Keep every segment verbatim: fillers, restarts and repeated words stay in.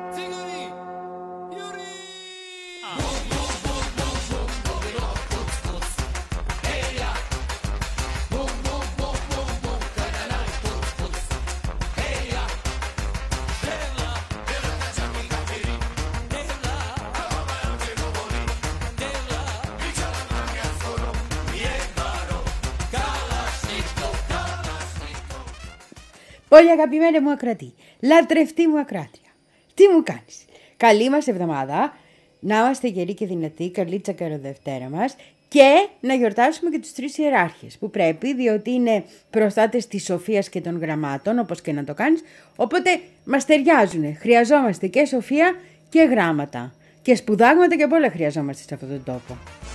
Πολύ αγαπημένη μου ακρατή, λατρευτή μου ακράτρια, τι μου κάνεις? Καλή μας εβδομάδα, να είμαστε γεροί και δυνατοί, καλή τσακαροδευτέρα μας και να γιορτάσουμε και τους τρεις ιεράρχες που πρέπει, διότι είναι προστάτες της σοφίας και των γραμμάτων, όπως και να το κάνεις, οπότε μας ταιριάζουν. Χρειαζόμαστε και σοφία και γράμματα και σπουδάγματα και απ' όλα χρειαζόμαστε σε αυτόν τον τόπο.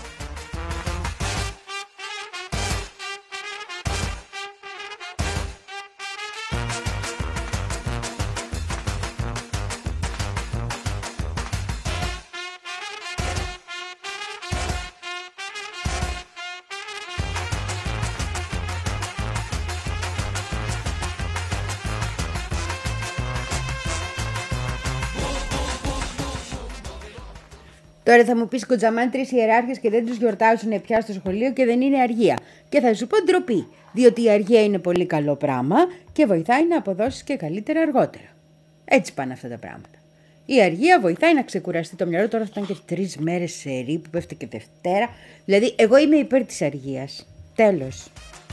Τώρα θα μου πεις κοντζαμάν τρεις ιεράρχες και δεν τους γιορτάζουν πια στο σχολείο και δεν είναι αργία. Και θα σου πω ντροπή, διότι η αργία είναι πολύ καλό πράγμα και βοηθάει να αποδώσεις και καλύτερα αργότερα. Έτσι πάνε αυτά τα πράγματα. Η αργία βοηθάει να ξεκουραστεί το μυαλό, τώρα θα ήταν και τρεις μέρες σερί που πέφτει και Δευτέρα. Δηλαδή εγώ είμαι υπέρ της αργίας. Τέλος.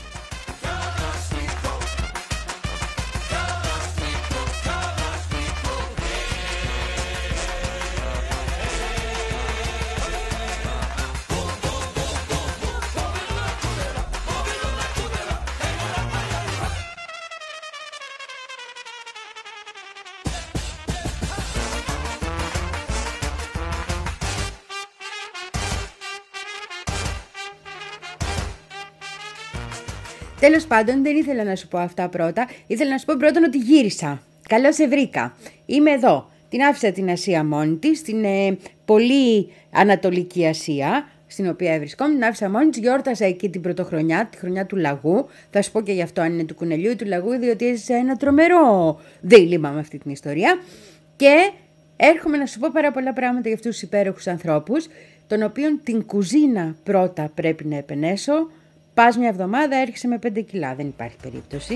Τέλος πάντων, δεν ήθελα να σου πω αυτά πρώτα. Ήθελα να σου πω πρώτον ότι γύρισα. Καλώς σε βρήκα. Είμαι εδώ. Την άφησα την Ασία μόνη της, στην ε, πολύ Ανατολική Ασία, στην οποία βρισκόμουν. Την άφησα μόνη της, γιόρτασα εκεί την πρωτοχρονιά, τη χρονιά του λαγού. Θα σου πω και γι' αυτό αν είναι του κουνελιού ή του λαγού, διότι έζησα ένα τρομερό δίλημμα με αυτή την ιστορία. Και έρχομαι να σου πω πάρα πολλά πράγματα για αυτούς τους υπέροχους ανθρώπους, των οποίων την κουζίνα πρώτα πρέπει να επενέσω. Πας μια εβδομάδα, έρχεσαι με πέντε κιλά, δεν υπάρχει περίπτωση.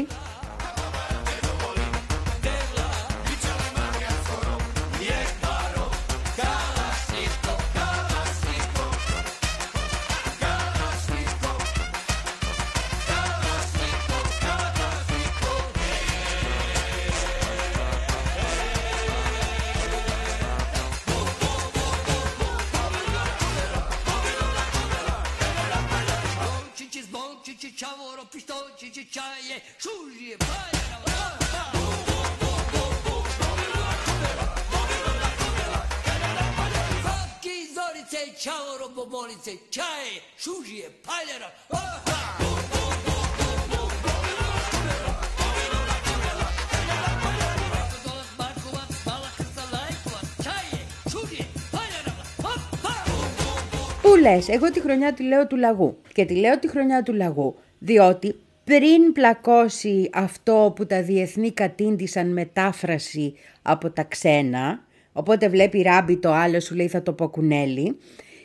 Πού λες, εγώ τη χρονιά τη λέω του λαγού και τη λέω τη χρονιά του λαγού διότι πριν πλακώσει αυτό που τα διεθνή κατήντησαν μετάφραση από τα ξένα, οπότε βλέπει ράμπι το άλλο σου λέει θα το πω κουνέλι,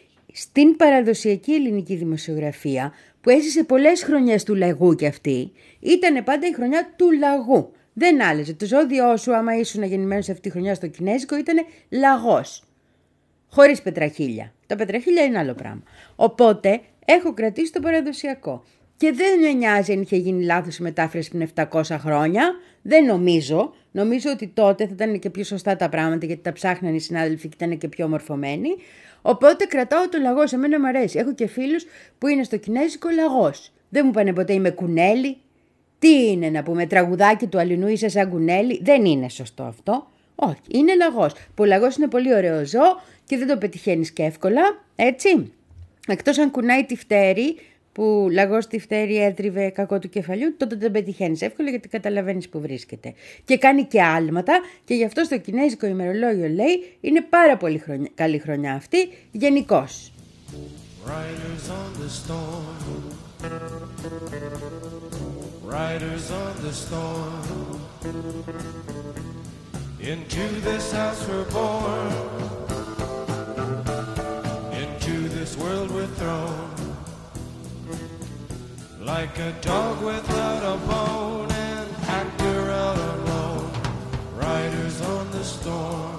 στην παραδοσιακή ελληνική δημοσιογραφία που έζησε πολλές χρονιές του λαγού κι αυτή, ήταν πάντα η χρονιά του λαγού. Δεν άλλαζε. Το ζώδιό σου άμα ήσουν γεννημένος αυτή τη χρονιά στο κινέζικο ήταν λαγός. Χωρίς πετραχίλια. Τα πετραχίλια είναι άλλο πράγμα. Οπότε έχω κρατήσει το παραδοσιακό. Και δεν με νοιάζει αν είχε γίνει λάθος η μετάφραση πριν επτακόσια χρόνια. Δεν νομίζω. Νομίζω ότι τότε θα ήταν και πιο σωστά τα πράγματα γιατί τα ψάχναν οι συνάδελφοι και ήταν και πιο μορφωμένοι. Οπότε κρατάω το λαγός. Εμένα μου αρέσει. Έχω και φίλους που είναι στο κινέζικο λαγός. Δεν μου πάνε ποτέ είμαι κουνέλι. Τι είναι να πούμε, τραγουδάκι του Αλληνού είσαι σαν κουνέλι. Δεν είναι σωστό αυτό. Όχι, είναι λαγός. Που ο λαγός είναι πολύ ωραίο ζώο και δεν το πετυχαίνεις και εύκολα. Έτσι. Εκτός αν κουνάει τη φτέρη. Που λαγός τη φτέρη έτριβε κακό του κεφαλιού, τότε δεν πετυχαίνεις εύκολα γιατί καταλαβαίνεις που βρίσκεται. Και κάνει και άλματα και γι' αυτό στο κινέζικο ημερολόγιο λέει είναι πάρα πολύ χρονιά, καλή χρονιά αυτή γενικώς. Riders on the storm. Riders on the storm. Into this house we're born, into this world we're thrown, like a dog without a bone, an actor out alone, riders on the storm.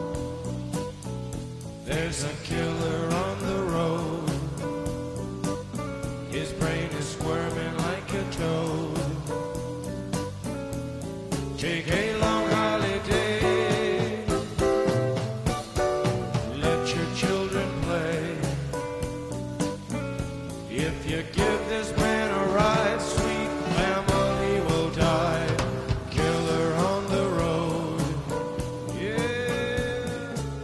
There's a killer on the road, his brain is squirming like a toad. Take a long holiday, let your children play. If you give this man a ride, sweet family will die. Killer on the road, yeah.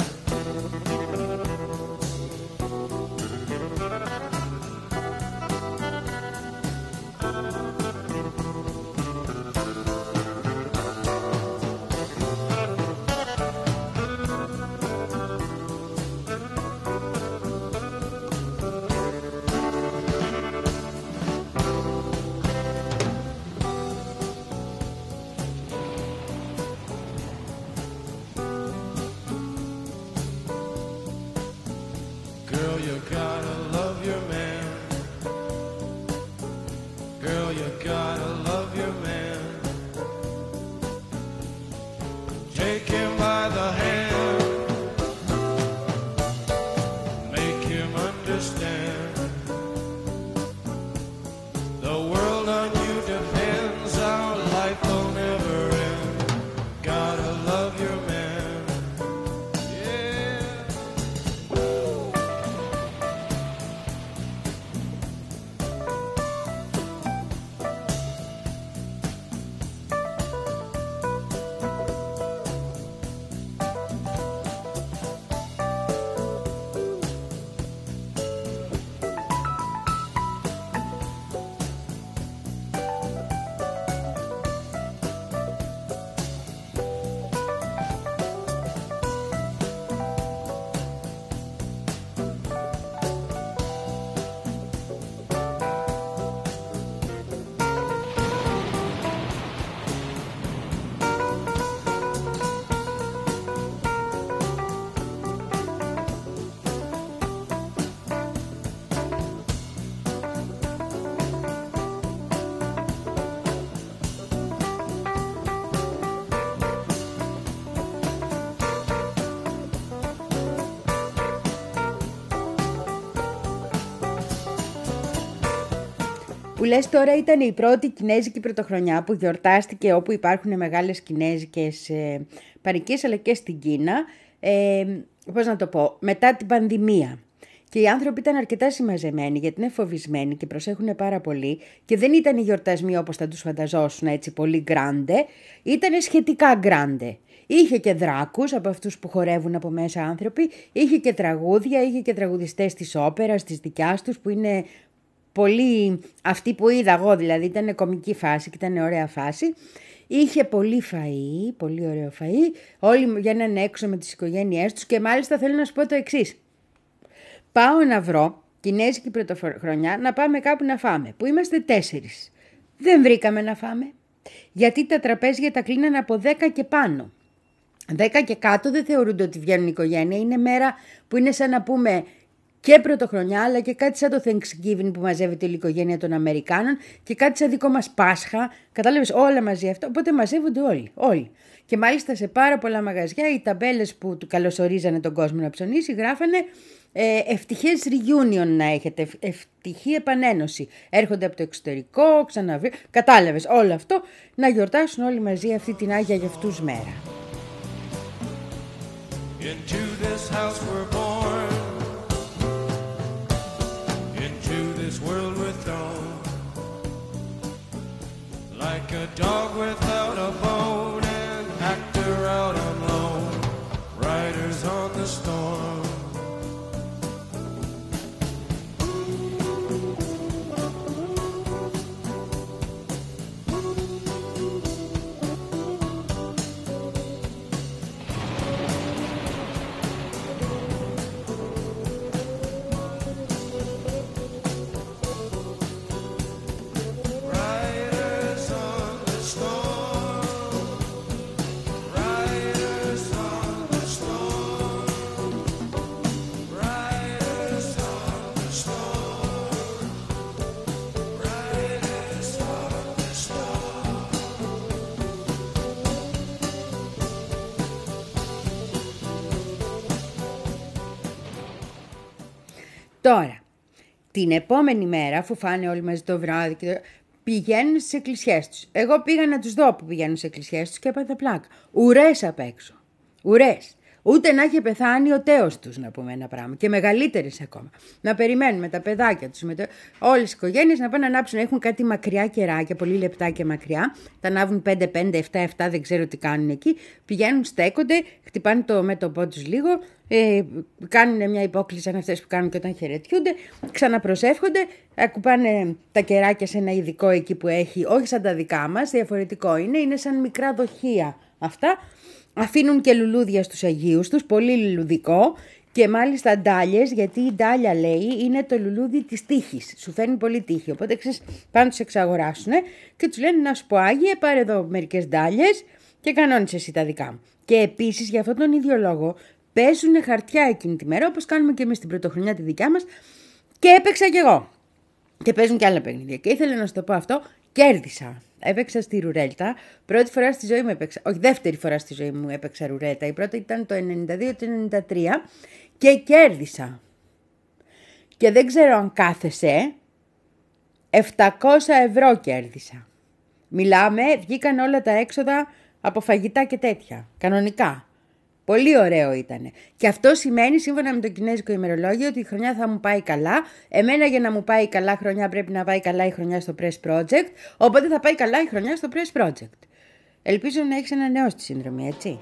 Girl, you gotta love your man. Girl, you gotta love your man. Take him by the hand, make him understand. The world on you depends, our life will never end. Gotta love your man, yeah. Που λες τώρα ήταν η πρώτη κινέζικη πρωτοχρονιά που γιορτάστηκε όπου υπάρχουν μεγάλες κινέζικες ε, παροικίες, αλλά και στην Κίνα, ε, πώς να το πω, μετά την πανδημία. Και οι άνθρωποι ήταν αρκετά συμμαζεμένοι γιατί είναι φοβισμένοι και προσέχουν πάρα πολύ και δεν ήταν οι γιορτασμοί όπως θα τους φανταζόσουν, έτσι πολύ γκράντε, ήταν σχετικά γκράντε. Είχε και δράκους από αυτούς που χορεύουν από μέσα άνθρωποι, είχε και τραγούδια, είχε και τραγουδιστές της όπερας, της δικιάς τους που είναι πολύ, αυτή που είδα εγώ δηλαδή, ήταν κομική φάση και ήταν ωραία φάση. Είχε πολύ φαΐ, πολύ ωραίο φαΐ, όλοι βγαίνανε έξω με τις οικογένειές τους και μάλιστα θέλω να σου πω το εξής. Πάω να βρω κινέζικη πρωτοχρονιά να πάμε κάπου να φάμε, που είμαστε τέσσερις. Δεν βρήκαμε να φάμε, γιατί τα τραπέζια τα κλείνανε από δέκα και πάνω. δέκα και κάτω δεν θεωρούνται ότι βγαίνουν οικογένεια, είναι μέρα που είναι σαν να πούμε και πρωτοχρονιά, αλλά και κάτι σαν το Thanksgiving που μαζεύεται η οικογένεια των Αμερικάνων και κάτι σαν δικό μας Πάσχα. Κατάλαβες, όλα μαζί αυτό. Οπότε μαζεύονται όλοι. όλοι. Και μάλιστα σε πάρα πολλά μαγαζιά οι ταμπέλες που του καλωσορίζανε τον κόσμο να ψωνίσει γράφανε ε, ευτυχές reunion να έχετε, ευτυχή επανένωση. Έρχονται από το εξωτερικό, ξαναβρει... Κατάλαβες όλο αυτό, να γιορτάσουν όλοι μαζί αυτή την Άγια για αυτούς μέρα. Into this house we're born, into this world we're thrown, like a dog without a bone, an actor out on loan, riders on the storm. Riders on the storm, riders Τώρα, την επόμενη μέρα, αφού φάνε όλοι μαζί το βράδυ, και πηγαίνουν στις εκκλησιές τους. Εγώ πήγα να τους δω που πηγαίνουν στις εκκλησιές τους και έπαθα πλάκα. Ουρές απ' έξω. Ουρές. Ούτε να είχε πεθάνει ο τέος τους, να πούμε ένα πράγμα. Και μεγαλύτερες ακόμα. Να περιμένουμε τα παιδάκια τους, με το... όλες οι οικογένειες να πάνε να ανάψουν. Έχουν κάτι μακριά κεράκια, πολύ λεπτά και μακριά. Τα ανάβουν πέντε πέντε, επτά επτά, δεν ξέρω τι κάνουν εκεί. Πηγαίνουν, στέκονται, χτυπάνε το μέτωπό τους λίγο, ε, κάνουν μια υπόκληση σαν αυτές που κάνουν και όταν χαιρετιούνται, ξαναπροσεύχονται, ακουπάνε τα κεράκια σε ένα ειδικό εκεί που έχει, όχι σαν τα δικά μας, διαφορετικό είναι, είναι σαν μικρά δοχεία αυτά. Αφήνουν και λουλούδια στους Αγίους τους, πολύ λουλουδικό, και μάλιστα ντάλιες, γιατί η ντάλια, λέει, είναι το λουλούδι της τύχης. Σου φέρνει πολύ τύχη, οπότε ξέρεις, πάνε τους εξαγοράσουν και τους λένε να σου πω Άγιε, πάρε εδώ μερικές ντάλιες και κανόνισε εσύ τα δικά μου. Και επίσης για αυτόν τον ίδιο λόγο παίζουν χαρτιά εκείνη τη μέρα, όπως κάνουμε και εμείς την πρωτοχρονιά τη δικιά μας, και έπαιξα κι εγώ. Και παίζουν και άλλα παιχνίδια. Και ήθελα να σου το πω αυτό, κέρδισα. Έπαιξα στη ρουρέλτα. Πρώτη φορά στη ζωή μου έπαιξα. Όχι, δεύτερη φορά στη ζωή μου έπαιξα ρουρέλτα. Η πρώτη ήταν το ενενήντα δύο το ενενήντα τρία και κέρδισα. Και δεν ξέρω αν κάθεσαι. επτακόσια ευρώ κέρδισα. Μιλάμε, βγήκαν όλα τα έξοδα από φαγητά και τέτοια. Κανονικά. Πολύ ωραίο ήτανε. Και αυτό σημαίνει, σύμφωνα με το κινέζικο ημερολόγιο, ότι η χρονιά θα μου πάει καλά. Εμένα για να μου πάει καλά χρονιά πρέπει να πάει καλά η χρονιά στο Press Project. Οπότε θα πάει καλά η χρονιά στο Press Project. Ελπίζω να έχεις ανανεώσει τη σύνδρομη, έτσι.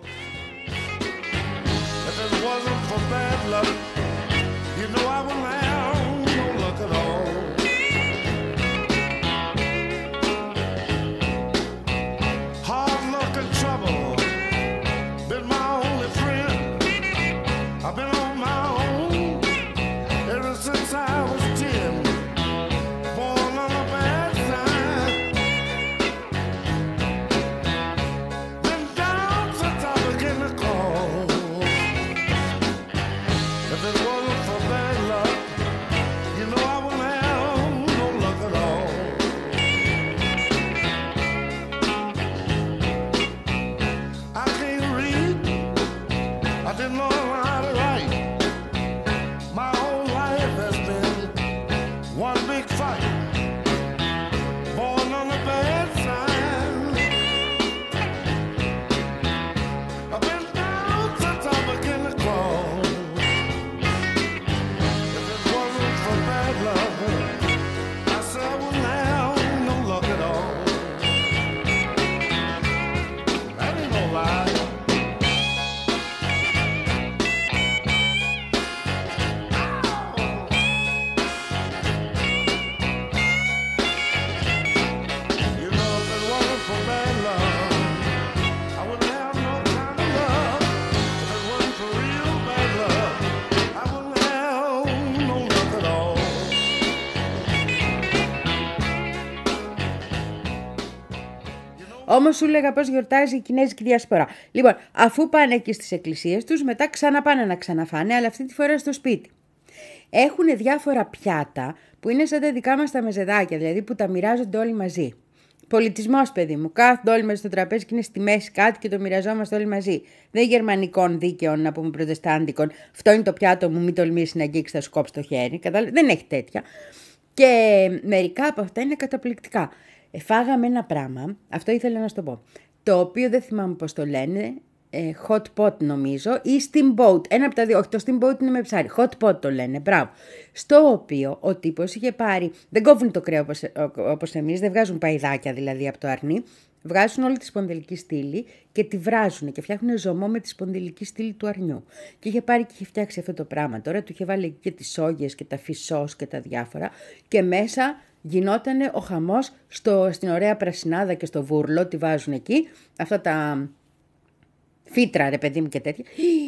Όμως σου έλεγα πώς γιορτάζει η Κινέζικη Διασπορά. Λοιπόν, αφού πάνε εκεί στις εκκλησίες τους, μετά ξαναπάνε να ξαναφάνε, αλλά αυτή τη φορά στο σπίτι. Έχουν διάφορα πιάτα που είναι σαν τα δικά μας τα μεζεδάκια, δηλαδή που τα μοιράζονται όλοι μαζί. Πολιτισμός, παιδί μου. Κάθονται όλοι μαζί στο τραπέζι και είναι στη μέση κάτι και το μοιραζόμαστε όλοι μαζί. Δεν γερμανικών δίκαιων, να πούμε προτεστάντικων. Αυτό είναι το πιάτο μου, μην τολμήσει να αγγίξει, θα σου κόψει το χέρι. Κατάλαβε. Δεν έχει τέτοια. Και μερικά από αυτά είναι καταπληκτικά. Ε, φάγαμε ένα πράγμα, αυτό ήθελα να σου το πω, το οποίο δεν θυμάμαι πώς το λένε, ε, hot pot νομίζω, ή steamboat, ένα από τα δύο, όχι το steamboat είναι με ψάρι, hot pot το λένε, μπράβο, στο οποίο ο τύπος είχε πάρει, δεν κόβουν το κρέας όπως, όπως εμείς, δεν βγάζουν παϊδάκια δηλαδή από το αρνί, βγάζουν όλη τη σπονδυλική στήλη και τη βράζουν και φτιάχνουν ζωμό με τη σπονδυλική στήλη του αρνιού. Και είχε πάρει και είχε φτιάξει αυτό το πράγμα. Τώρα του είχε βάλει και τις σόγιες και τα φυσός και τα διάφορα και μέσα γινότανε ο χαμός στο, στην ωραία πρασινάδα και στο βούρλο, τη βάζουν εκεί, αυτά τα φύτρα ρε παιδί μου και τέτοια.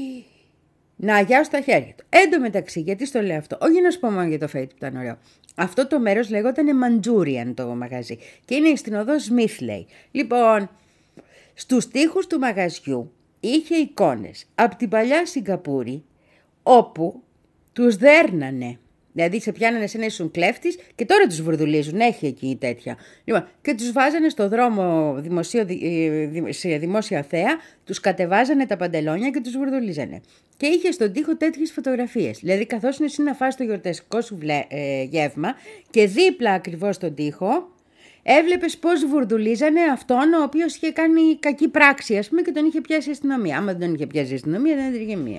Να αγιάσω τα χέρια του. Εν τω μεταξύ, γιατί στο λέω αυτό, όχι να σου πω μόνο για το φέιτ που ήταν ωραίο. Αυτό το μέρος λέγονταν Manchurian το μαγαζί και είναι στην οδό Smith, λέει. Λοιπόν, στους τοίχους του μαγαζιού είχε εικόνες από την παλιά Σιγκαπούρη όπου τους δέρνανε Δηλαδή σε πιάνανε σε να ήσουν κλέφτης και τώρα τους βουρδουλίζουν. Έχει εκεί τέτοια. Λοιπόν, και τους βάζανε στο δρόμο δημοσίο, σε δημόσια θέα, τους κατεβάζανε τα παντελόνια και τους βουρδουλίζανε. Και είχε στον τοίχο τέτοιες φωτογραφίες. Δηλαδή, καθώς είναι εσύ να φας το γιορταστικό σου βλέ, ε, γεύμα και δίπλα ακριβώς στον τοίχο, έβλεπες πώς βουρδουλίζανε αυτόν ο οποίος είχε κάνει κακή πράξη, ας πούμε, και τον είχε πιάσει η αστυνομία. Άμα δεν τον είχε πιάσει η αστυνομία, δεν έτρεχε μία.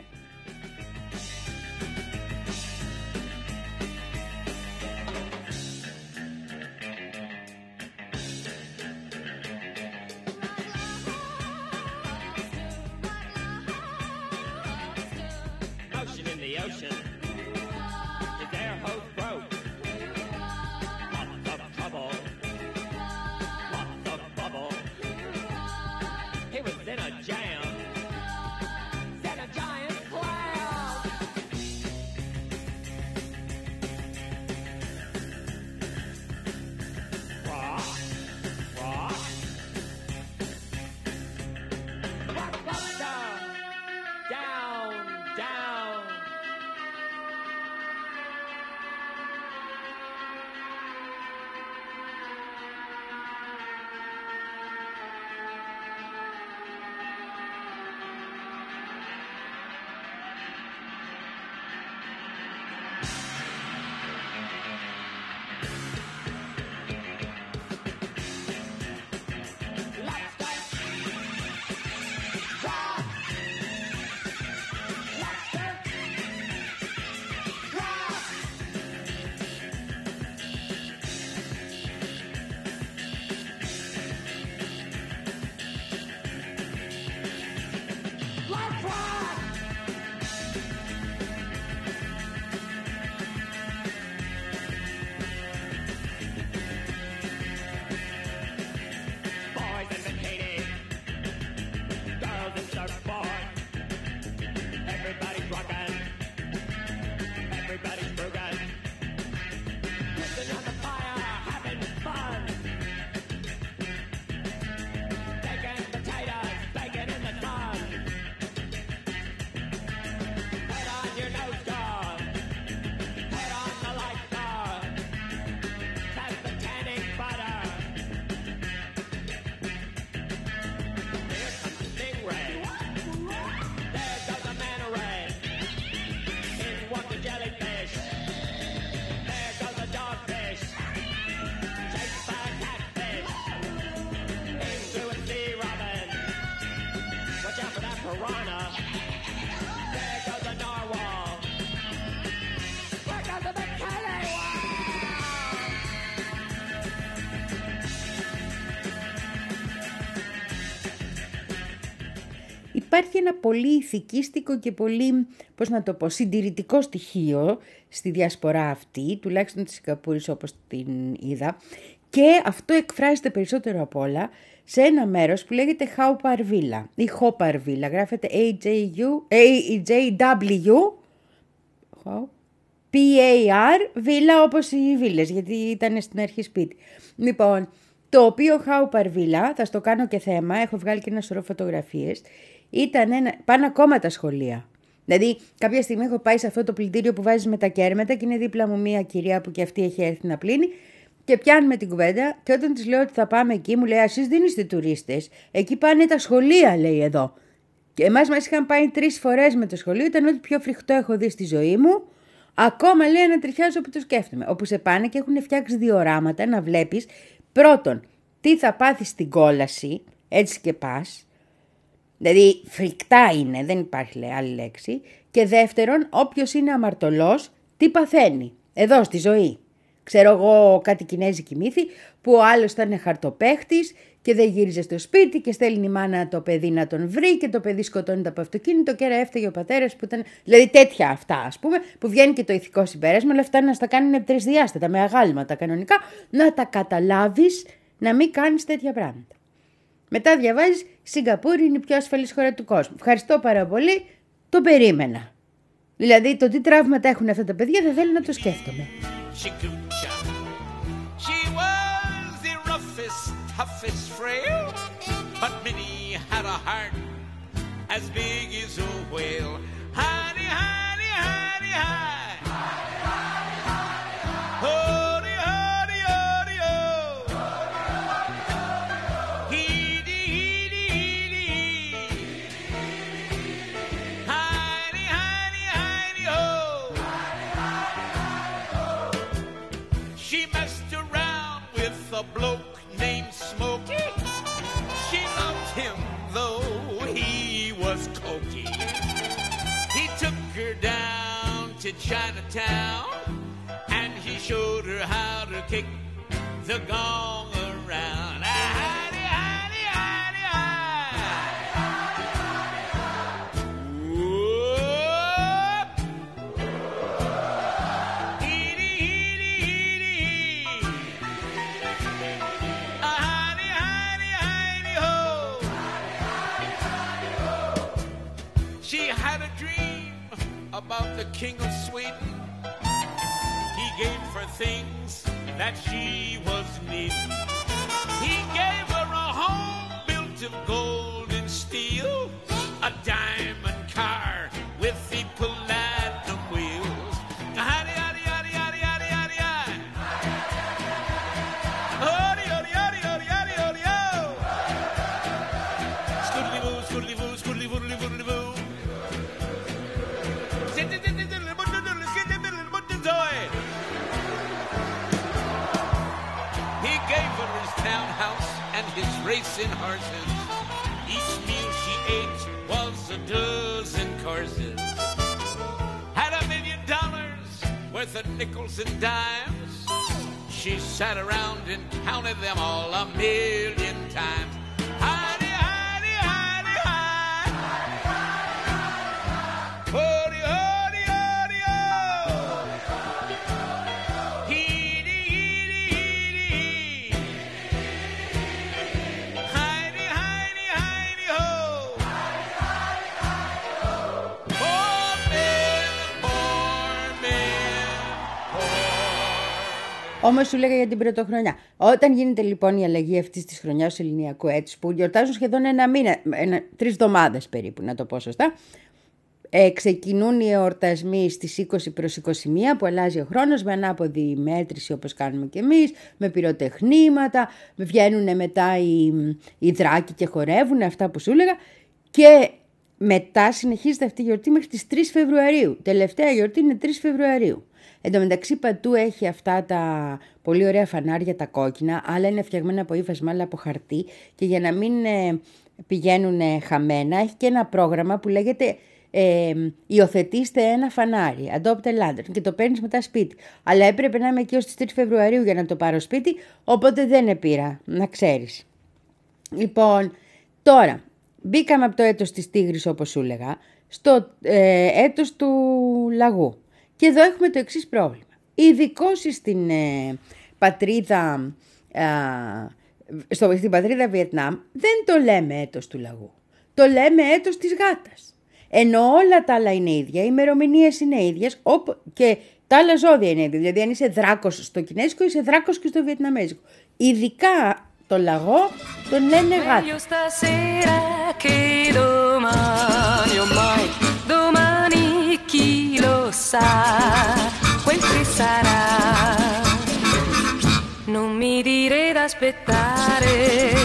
Υπάρχει ένα πολύ ηθικίστικο και πολύ, πώς να το πω, συντηρητικό στοιχείο στη διασπορά αυτή, τουλάχιστον της Σιγκαπούρης όπως την είδα, και αυτό εκφράζεται περισσότερο απ' όλα σε ένα μέρος που λέγεται Χαουπαρβίλα ή Χοπαρβίλα, γράφεται A J W P A R, βίλα όπως οι βίλες, γιατί ήταν στην αρχή σπίτι. Λοιπόν, το οποίο Χαουπαρβίλα, θα στο κάνω και θέμα, έχω βγάλει και ένα σωρό φωτογραφίες, ήταν ένα, πάνε ακόμα τα σχολεία. Δηλαδή, κάποια στιγμή έχω πάει σε αυτό το πλυντήριο που βάζεις με τα κέρματα και είναι δίπλα μου μία κυρία που και αυτή έχει έρθει να πλύνει και πιάνουμε την κουβέντα και όταν της λέω ότι θα πάμε εκεί, μου λέει, εσείς δεν είστε τουρίστες, εκεί πάνε τα σχολεία, λέει εδώ. Και εμάς μας είχαν πάει τρεις φορές με το σχολείο, ήταν ό,τι πιο φρικτό έχω δει στη ζωή μου. Ακόμα λέει ανατριχιάζω που το σκέφτομαι. Όπου σε πάνε και έχουν φτιάξει διοράματα να βλέπεις πρώτον τι θα πάθεις στην κόλαση, έτσι και πας. Δηλαδή φρικτά είναι, δεν υπάρχει λέει, άλλη λέξη. Και δεύτερον, όποιος είναι αμαρτωλός, τι παθαίνει εδώ στη ζωή. Ξέρω εγώ κάτι κινέζικη μύθη που ο άλλος ήταν χαρτοπαίχτης και δεν γύριζε στο σπίτι και στέλνει η μάνα το παιδί να τον βρει και το παιδί σκοτώνεται από αυτοκίνητο και έφταιγε ο πατέρας που ήταν. Δηλαδή τέτοια αυτά ας πούμε που βγαίνει και το ηθικό συμπέρασμα, αλλά αυτά να στα κάνουν τρισδιάστατα με αγάλματα κανονικά, να τα καταλάβεις να μην κάνεις τέτοια πράγματα. Μετά διαβάζεις Σιγκαπούρη είναι η πιο ασφαλής χώρα του κόσμου. Ευχαριστώ πάρα πολύ, το περίμενα. Δηλαδή το τι τραύματα έχουν αυτά τα παιδιά δεν θέλω να το σκέφτομαι. She was the roughest, toughest frail, but Minnie had a heart as big as a whale. Honey, honey, honey, honey. a bloke named Smokey. She loved him though he was cokey. He took her down to Chinatown and he showed her how to kick the gong around. Hidey, hidey, hidey, She had a dream about the King of Sweden. He gave her things that she was needing. He gave her a home built of gold and steel, a diamond car with the platinum wheels. Howdy, howdy, howdy, howdy, howdy, howdy, howdy. Howdy, howdy, howdy, howdy, howdy, howdy, ho. Scoodly-boo, scoodly-boo, scoodly-boo, scoodly-boo. He gave her his townhouse and his racing horses. Each meal she ate was a dozen courses. Had a million dollars worth of nickels and dimes. She sat around and counted them all a million times. Hidey, hidey, hidey, hidey. Hody, hody, hody, ho. Heedy, heedy, heedy, hee. Hidey, hidey, hidey, ho. Poor man, poor man, poor. Όμως σου λέγα για την πρωτοχρονιά. Όταν γίνεται λοιπόν η αλλαγή αυτής της χρονιάς του ελληνιακού έτους, που γιορτάζουν σχεδόν ένα μήνα, ένα, τρεις εβδομάδες περίπου, να το πω σωστά, ε, ξεκινούν οι εορτασμοί στις είκοσι προς είκοσι μία που αλλάζει ο χρόνος με ανάποδη μέτρηση όπως κάνουμε και εμείς, με πυροτεχνήματα, βγαίνουν μετά οι, οι δράκοι και χορεύουν, αυτά που σου έλεγα, και μετά συνεχίζεται αυτή η γιορτή μέχρι τις τρεις Φεβρουαρίου. Τελευταία γιορτή είναι τρεις Φεβρουαρίου. Εν τω μεταξύ παντού έχει αυτά τα πολύ ωραία φανάρια τα κόκκινα, άλλα είναι φτιαγμένα από ύφασμα, άλλα από χαρτί, και για να μην ε, πηγαίνουν ε, χαμένα έχει και ένα πρόγραμμα που λέγεται ε, υιοθετήστε ένα φανάρι, adopt a lantern, και το παίρνεις μετά σπίτι. Αλλά έπρεπε να είμαι εκεί ως τις τρεις Φεβρουαρίου για να το πάρω σπίτι, οπότε δεν επήρα, να ξέρεις. Λοιπόν, τώρα μπήκαμε από το έτος της Τίγρης όπως σου έλεγα, στο ε, έτος του Λαγού. Και εδώ έχουμε το εξής πρόβλημα. Ειδικώς στην ε, πατρίδα, ε, στο, στην πατρίδα Βιετνάμ δεν το λέμε έτος του Λαγού. Το λέμε έτος της γάτας. Ενώ όλα τα άλλα είναι ίδια, οι ημερομηνίες είναι ίδιες και τα άλλα ζώδια είναι ίδια. Δηλαδή αν είσαι δράκος στο κινέζικο, είσαι δράκος και στο βιετναμέζικο. Ειδικά το Λαγό τον λένε γάτα. Sa quel che sarà, non mi dire d'aspettare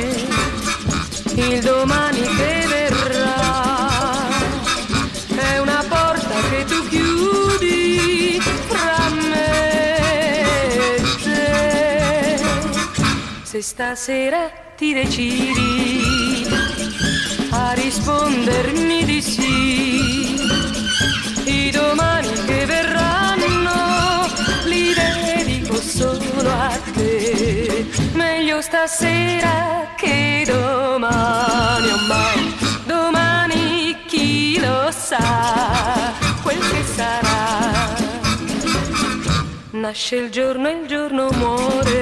il domani che verrà, è una porta che tu chiudi fra me e te. Se stasera ti decidi a rispondermi di sì, i domani che verranno li dedico solo a te. Meglio stasera che domani, oh mai, domani chi lo sa quel che sarà. Nasce il giorno e il giorno muore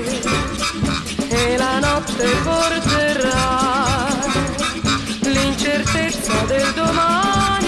e la notte porterà l'incertezza del domani.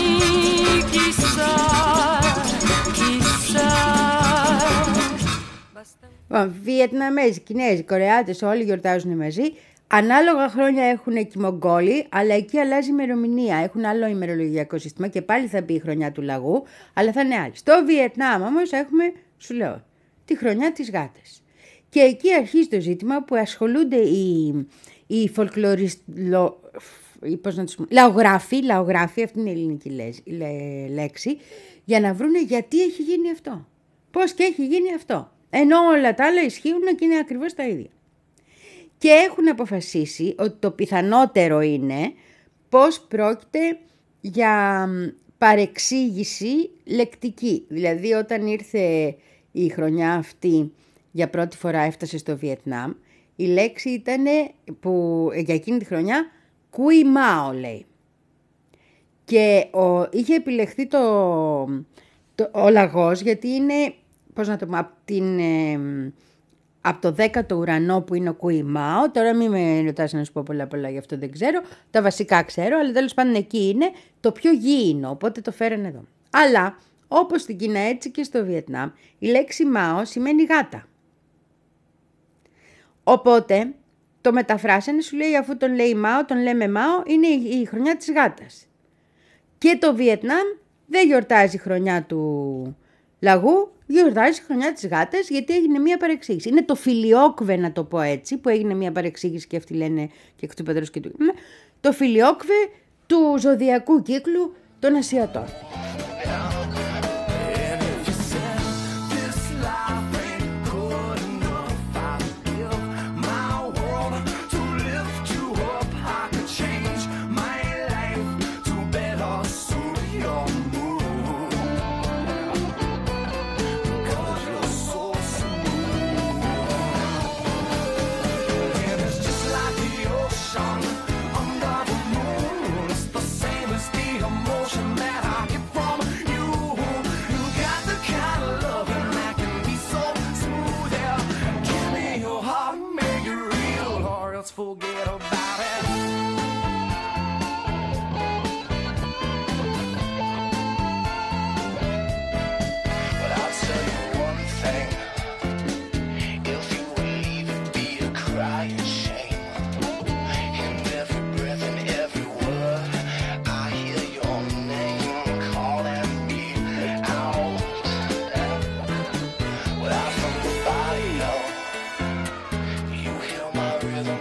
Βιετναμέζοι, Κινέζοι, Κορεάτες όλοι γιορτάζουν μαζί. Ανάλογα χρόνια έχουν και οι Μογγόλοι, αλλά εκεί αλλάζει η ημερομηνία. Έχουν άλλο ημερολογιακό σύστημα και πάλι θα μπει η χρονιά του Λαγού, αλλά θα είναι άλλη. Στο Βιετνάμ όμως έχουμε, σου λέω, τη χρονιά της γάτας. Και εκεί αρχίζει το ζήτημα που ασχολούνται οι, οι φολκλωριστlo... πώς να τους πούμε, λαογράφοι, λαογράφοι, αυτή είναι η ελληνική λέξη, για να βρούνε γιατί έχει γίνει αυτό. Πώς και έχει γίνει αυτό. Ενώ όλα τα άλλα ισχύουν και είναι ακριβώς τα ίδια. και έχουν αποφασίσει ότι το πιθανότερο είναι πως πρόκειται για παρεξήγηση λεκτική. Δηλαδή όταν ήρθε η χρονιά αυτή για πρώτη φορά έφτασε στο Βιετνάμ, η λέξη ήταν που για εκείνη τη χρονιά Κουι Μάο λέει. Και ο, είχε επιλεχθεί το, το, ο λαγός γιατί είναι, πώς να το πω, από, την, ε, από το δέκατο ουρανό που είναι ο Κουι Μάο. Τώρα μην με ρωτάς να σου πω πολλά πολλά, γι' αυτό δεν ξέρω. Τα βασικά ξέρω, αλλά τέλος πάντων εκεί είναι το πιο γήινο, οπότε το φέρανε εδώ. Αλλά όπως στην Κίνα έτσι και στο Βιετνάμ, η λέξη Μάο σημαίνει γάτα. Οπότε το μεταφράσανε, σου λέει αφού τον λέει Μάο, τον λέμε Μάο, είναι η, η χρονιά της γάτας. Και το Βιετνάμ δεν γιορτάζει χρονιά του λαγού, γιορτάζει χρονιά της γάτας γιατί έγινε μια παρεξήγηση. Είναι το φιλιόκβε, να το πω έτσι, που έγινε μια παρεξήγηση και αυτοί λένε και εκ του πατρός και του. Το φιλιόκβε του ζωδιακού κύκλου των Ασιατών. Forget about it. But I'll tell you one thing. If you leave, it'd be a crying shame. In every breath and every word, I hear your name calling me out. Without from the body, no. You hear my rhythm.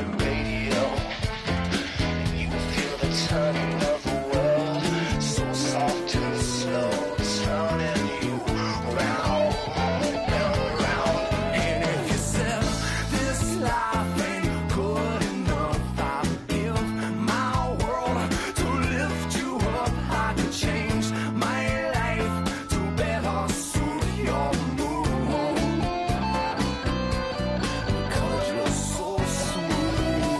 Turning of the world, so soft and slow, turning you round and round. And if you said this life ain't good enough, I'd give my world to lift you up. I could change my life to better suit your mood, because you're so smooth.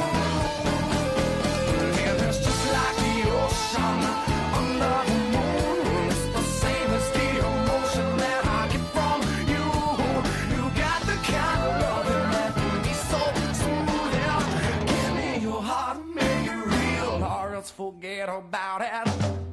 Forget about it.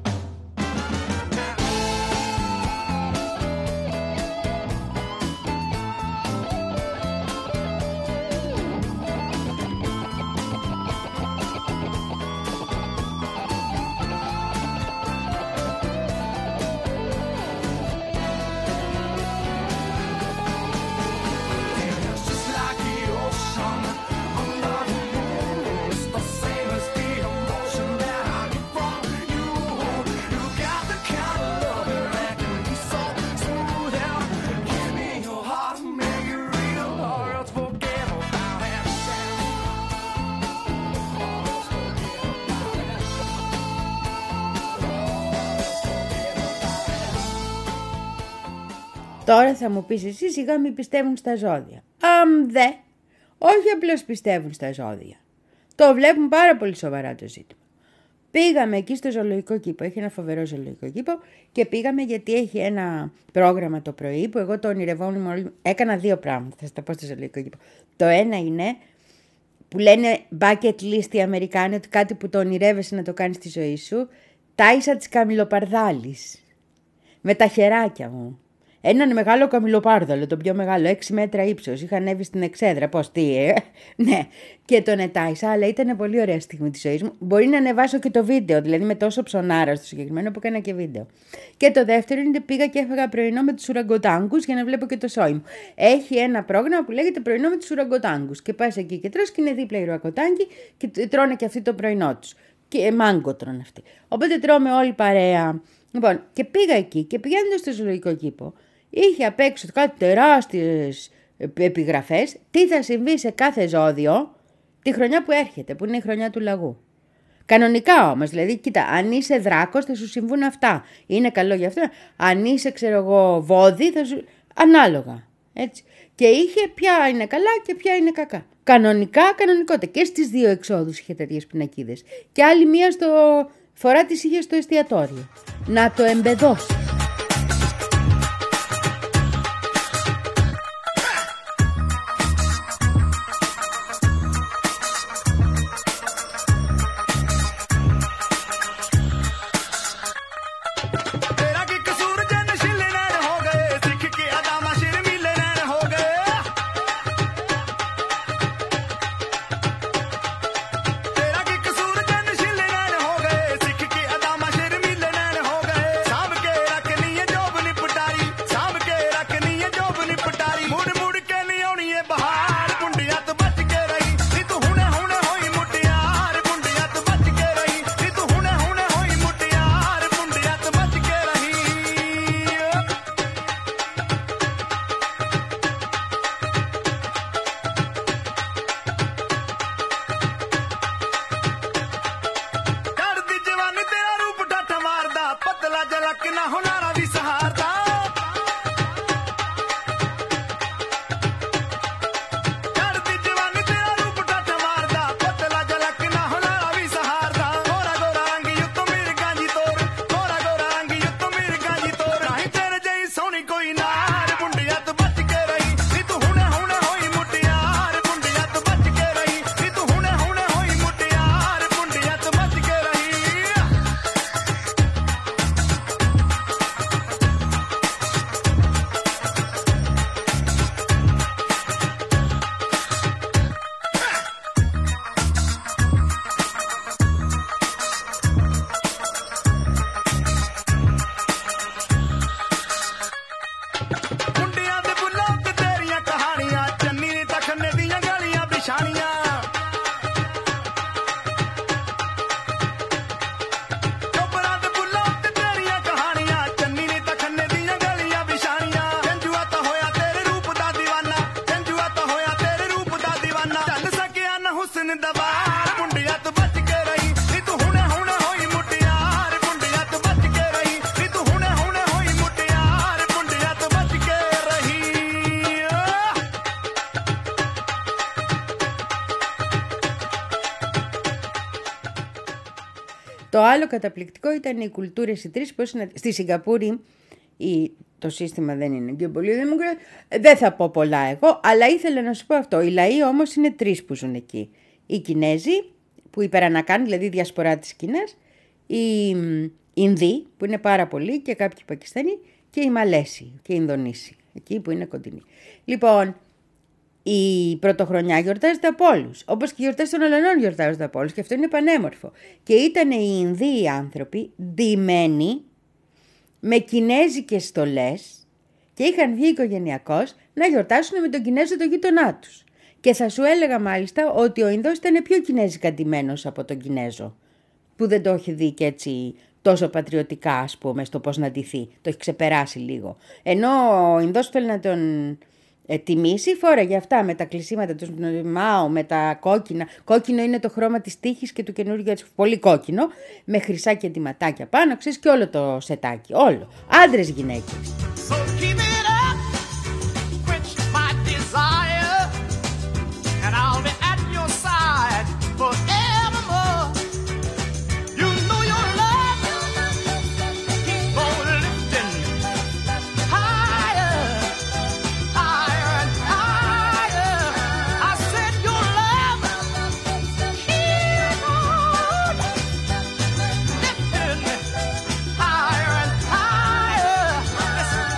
Τώρα θα μου πεις εσύ σιγά μη πιστεύουν στα ζώδια. Αμ δε, όχι απλώς πιστεύουν στα ζώδια. Το βλέπουν πάρα πολύ σοβαρά το ζήτημα. Πήγαμε εκεί στο ζωολογικό κήπο, έχει ένα φοβερό ζωολογικό κήπο και πήγαμε γιατί έχει ένα πρόγραμμα το πρωί που εγώ το ονειρευόμουν, έκανα δύο πράγματα, θα σας τα πω στο ζωολογικό κήπο. Το ένα είναι που λένε bucket list οι Αμερικάνοι, ότι κάτι που το ονειρεύεσαι να το κάνεις στη ζωή σου, τάισα της καμιλοπαρδάλης, με τα χεράκια μου. Έναν μεγάλο καμιλοπάρδαλο, το πιο μεγάλο, έξι μέτρα ύψος. Είχα ανέβει στην εξέδρα. Πώς, τι, ε? Ναι. Και τον ετάισα, αλλά ήταν πολύ ωραία στιγμή της ζωής μου. Μπορεί να ανεβάσω και το βίντεο, δηλαδή με τόσο ψωνάρα στο συγκεκριμένο που έκανα και βίντεο. Και το δεύτερο είναι ότι πήγα και έφαγα πρωινό με τους ουραγκοτάγκους για να βλέπω και το σόι μου. Έχει ένα πρόγραμμα που λέγεται πρωινό με τους ουραγκοτάγκους. Και πας εκεί και τρως και είναι δίπλα οι ουραγκοτάγκοι και τρώνε και αυτοί το πρωινό τους. Και μάγκο τρώνε αυτοί. Οπότε τρώμε όλοι παρέα. Λοιπόν, και πήγα εκεί και πηγαίνοντας στο ζωολογικό κήπο. Είχε απ' έξω κάτι τεράστιες επιγραφές τι θα συμβεί σε κάθε ζώδιο τη χρονιά που έρχεται, που είναι η χρονιά του λαγού. Κανονικά όμως, δηλαδή, κοίτα, αν είσαι δράκος θα σου συμβούν αυτά. Είναι καλό για αυτό. Αν είσαι, ξέρω εγώ, βόδι, θα σου... ανάλογα. Έτσι. Και είχε ποια είναι καλά και ποια είναι κακά. Κανονικά, κανονικότητα. Και στις δύο εξόδους είχε τέτοιες πινακίδες. Και άλλη μία στο... φορά της είχε στο εστιατόριο. Να το εμπεδώσει. Το άλλο καταπληκτικό ήταν οι κουλτούρες οι τρεις που ήσουν στη Σιγκαπούρη. Η... Το σύστημα δεν είναι και πολύ δημοκρατικό. Δεν θα πω πολλά εγώ, αλλά ήθελα να σου πω αυτό. Οι λαοί όμως είναι τρεις που ζουν εκεί. Οι Κινέζοι που υπερανακάνουν, δηλαδή η διασπορά της Κίνας, οι Ινδοί που είναι πάρα πολλοί και κάποιοι Πακιστανοί και οι Μαλέσοι και οι Ινδονήσοι, εκεί που είναι κοντινοί. Λοιπόν, η πρωτοχρονιά γιορτάζεται από όλους, όπως και οι γιορτές των Ελλανών γιορτάζονται από όλους και αυτό είναι πανέμορφο. Και ήταν οι Ινδοί άνθρωποι ντυμένοι με κινέζικες στολές και είχαν βγει οικογενειακώς να γιορτάσουν με τον Κινέζο το γείτονά τους. Και θα σου έλεγα μάλιστα ότι ο Ινδός ήταν πιο κινέζικα ντυμένος από τον Κινέζο, που δεν το έχει δει και έτσι τόσο πατριωτικά, ας πούμε, στο πώς να ντυθεί. Το έχει ξεπεράσει λίγο. Ενώ ο Ινδός θέλει να τον ε, τιμήσει, φόραγε αυτά με τα κλεισίματα του Μάο, με τα κόκκινα. Κόκκινο είναι το χρώμα της τύχης και του καινούργιου, έτσι, πολύ κόκκινο, με χρυσά και ντυματάκια πάνω, ξέρεις, και όλο το σετάκι. Όλο. Άντρες, γυναίκες. So keep it up, quench my desire, and I'll be at your side forevermore. You know your love keep on lifting higher, higher and higher. I said your love keep on lifting higher and higher. Listen.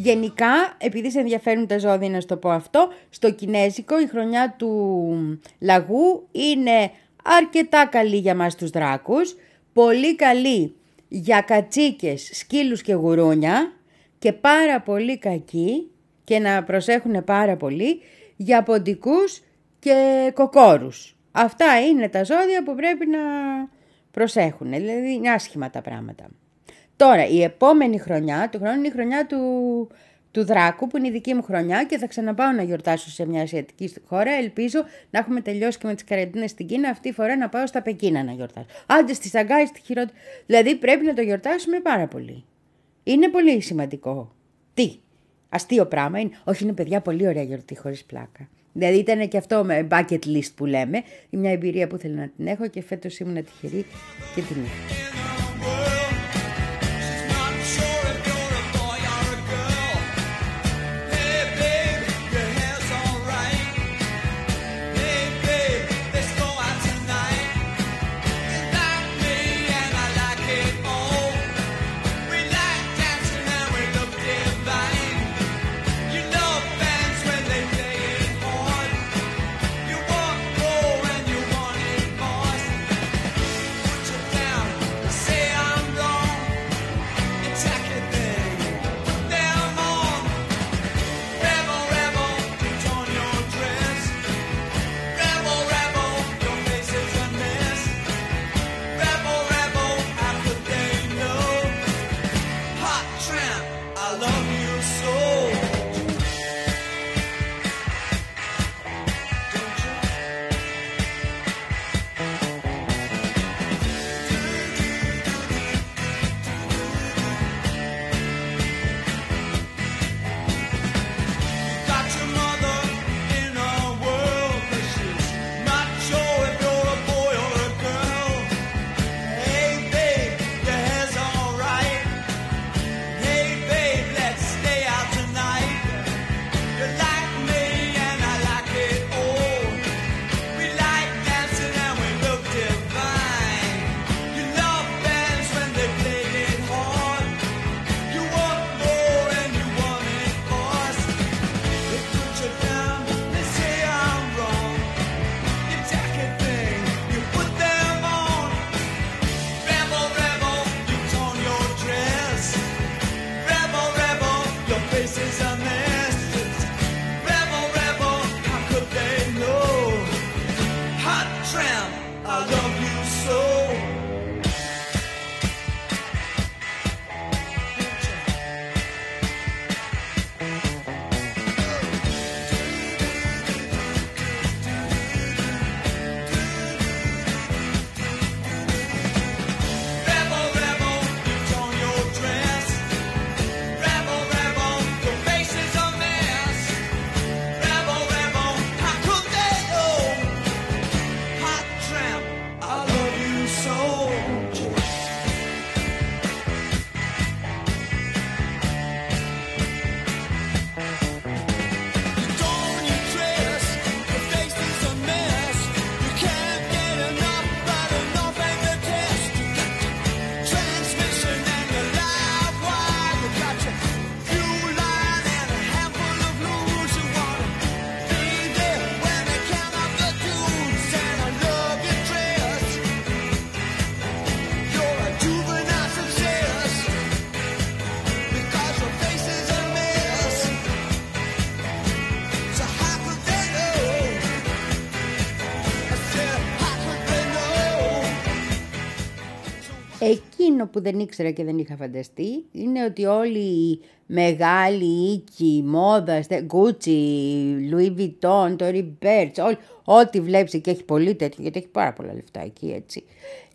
Γενικά, επειδή σε ενδιαφέρουν τα ζώδια, να σου το πω αυτό, στο κινέζικο η χρονιά του λαγού είναι αρκετά καλή για μας τους δράκους, πολύ καλή για κατσίκες, σκύλους και γουρούνια και πάρα πολύ κακή, και να προσέχουν πάρα πολύ, για ποντικούς και κοκόρους. Αυτά είναι τα ζώδια που πρέπει να προσέχουν, δηλαδή είναι άσχημα τα πράγματα. Τώρα, η επόμενη χρονιά του χρόνου είναι η χρονιά του, του δράκου, που είναι η δική μου χρονιά, και θα ξαναπάω να γιορτάσω σε μια ασιατική χώρα. Ελπίζω να έχουμε τελειώσει και με τις καραντίνες στην Κίνα, αυτή τη φορά να πάω στα Πεκίνα να γιορτάσω. Άντε στη Σαγκάη, στη χειρότερη. Δηλαδή πρέπει να το γιορτάσουμε πάρα πολύ. Είναι πολύ σημαντικό. Τι, αστείο πράγμα είναι. Όχι, είναι παιδιά πολύ ωραία γιορτή, χωρίς πλάκα. Δηλαδή ήταν και αυτό με bucket list που λέμε, μια εμπειρία που ήθελα να την έχω και φέτος ήμουν τυχερή και την είχα. Εκείνο που δεν ήξερα και δεν είχα φανταστεί είναι ότι όλοι οι μεγάλοι οίκοι μόδας, Gucci, Louis Vuitton, Tory Burch, ό,τι βλέπεις και έχει πολύ τέτοιο, γιατί έχει πάρα πολλά λεφτά εκεί, έτσι.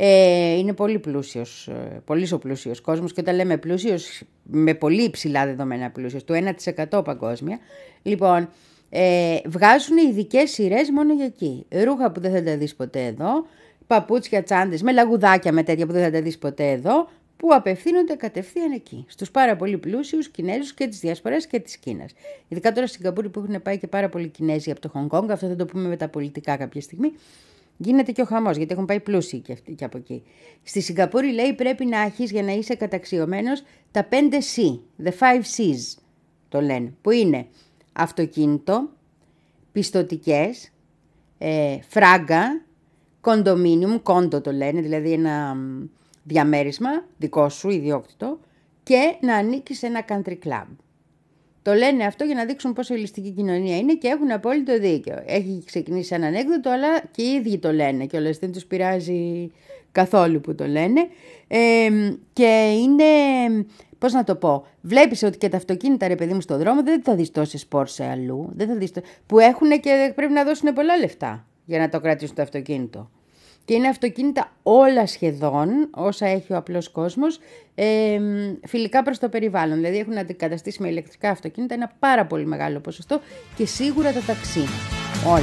Ε, είναι πολύ πλούσιος, πολύ ο πλούσιος κόσμος, και όταν λέμε πλούσιος, με πολύ υψηλά δεδομένα πλούσιος, του ένα τοις εκατό παγκόσμια. Λοιπόν, ε, βγάζουν ειδικές σειρές μόνο για εκεί. Ρούχα που δεν θα τα δεις ποτέ εδώ, παπούτσια, τσάντες, με λαγουδάκια, με τέτοια που δεν θα τα δεις ποτέ εδώ, που απευθύνονται κατευθείαν εκεί, στους πάρα πολύ πλούσιους Κινέζους και της Διασποράς και της Κίνας. Ειδικά τώρα στη Σιγκαπούρη που έχουν πάει και πάρα πολλοί Κινέζοι από το Χονγκ Κονγκ, αυτό θα το πούμε με τα πολιτικά κάποια στιγμή, γίνεται και ο χαμός, γιατί έχουν πάει πλούσιοι και, αυτοί, και από εκεί. Στη Σιγκαπούρη, λέει, πρέπει να έχεις, για να είσαι καταξιωμένος, τα πέντε C, the five C's. το λένε, που είναι αυτοκίνητο, πιστωτικές, ε, φράγκα, κοντομίνιουμ, κόντο το λένε, δηλαδή ένα διαμέρισμα δικό σου, ιδιόκτητο, και να ανήκει σε ένα country club. Το λένε αυτό για να δείξουν πόσο ελιστική κοινωνία είναι και έχουν απόλυτο δίκιο. Έχει ξεκινήσει ένα ανέκδοτο, αλλά και οι ίδιοι το λένε και όλες δεν τους πειράζει καθόλου που το λένε. Ε, και είναι, πώς να το πω, βλέπεις ότι και τα αυτοκίνητα, ρε παιδί μου, στον δρόμο δεν θα δεις τόσες Porsche αλλού, δεν θα δεις το... που έχουν και πρέπει να δώσουν πολλά λεφτά για να το κρατήσουν το αυτοκίνητο. Και είναι αυτοκίνητα όλα σχεδόν, όσα έχει ο απλός κόσμος, ε, φιλικά προς το περιβάλλον. Δηλαδή έχουν αντικαταστήσει με ηλεκτρικά αυτοκίνητα ένα πάρα πολύ μεγάλο ποσοστό και σίγουρα τα ταξί. Όλα.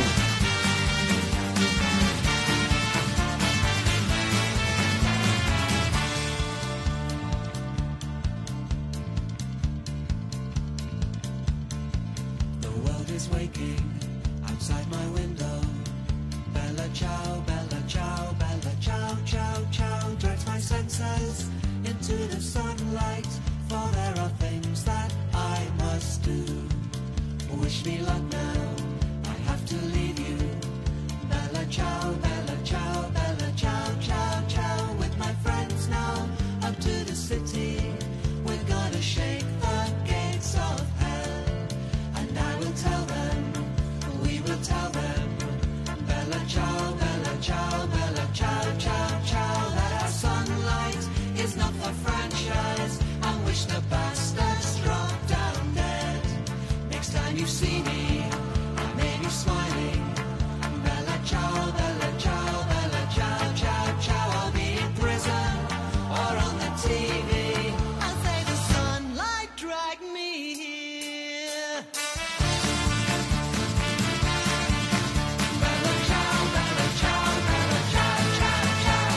The world is waking outside my window. Bella ciao, bella ciao, bella ciao, ciao, ciao. Drives my senses into the sunlight. For there are things that I must do. Wish me luck now, I have to leave you. Bella ciao, bella ciao, bella ciao, ciao, ciao. With my friends now, up to the city. We're gonna shake the gates of hell. And I will tell them, we will tell them. Bella ciao, bella ciao, bella ciao, ciao, ciao. That our sunlight is not for franchise. And wish the bastards drop down dead. Next time you see me, I may be smiling. Bella ciao, bella ciao, bella ciao, ciao, ciao. I'll be in prison or on the T V. I'll say the sunlight dragged me here. Bella ciao, bella ciao, bella ciao, ciao, ciao.